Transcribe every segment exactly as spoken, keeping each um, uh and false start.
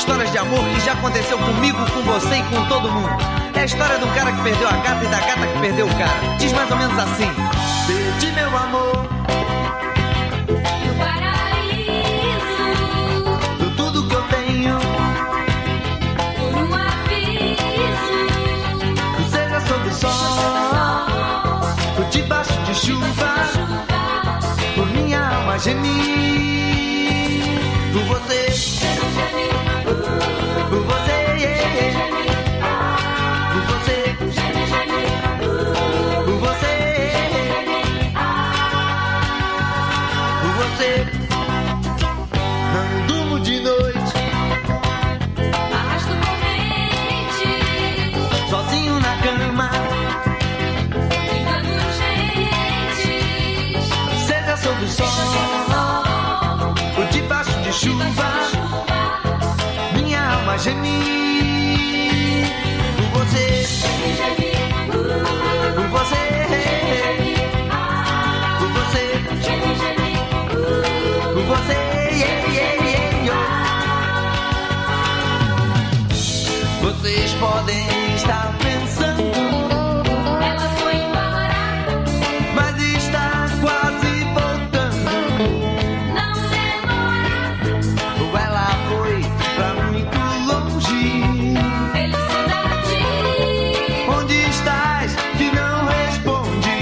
histórias de amor que já aconteceu comigo, com você e com todo mundo. É a história de um cara que perdeu a gata e da gata que perdeu o cara. Diz mais ou menos assim: perdi meu amor no paraíso, por tudo que eu tenho, por um aviso, seja sob o sol, por debaixo de chuva, por minha alma gemir, por você, por você, yeah. Por você, por você, por você. Não durmo de noite, arrasto corrente, sozinho na cama, brincando gentes, seja sob o sol, por debaixo de chuva, minha alma gemir, por você, por você, por você, por você, yeah, yeah, yeah, yeah. Vocês podem estar pensando, ela foi embora, mas está quase voltando. não demora, Ou ela foi pra muito longe. felicidade, Onde estás que não responde?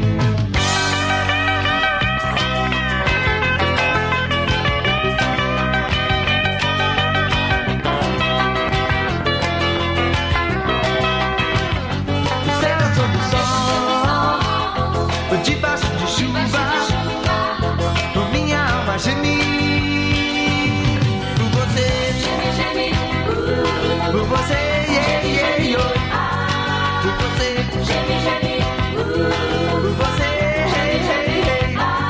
Seja sob o sol, ou debaixo de chuva, por minha alma gemir, por você, geme, por você, yeah, yeah, yeah. Por você, geme, geme, por você, hey, hey, hey.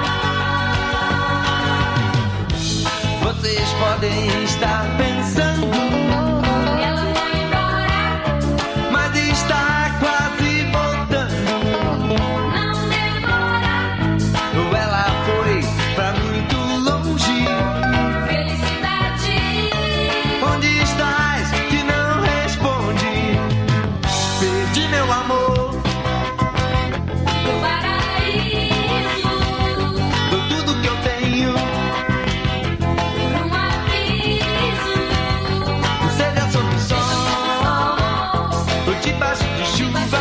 Vocês podem estar pensando, ela foi embora, mas está quase voltando. não demora, Ou ela foi pra muito longe. felicidade, Onde estás que não responde? Perdi meu amor, no paraíso, por tudo que eu tenho, por um aviso, seja sob o sol, por debaixo de chuva,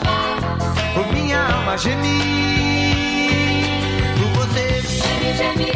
por minha alma gemir, por você, geme, geme,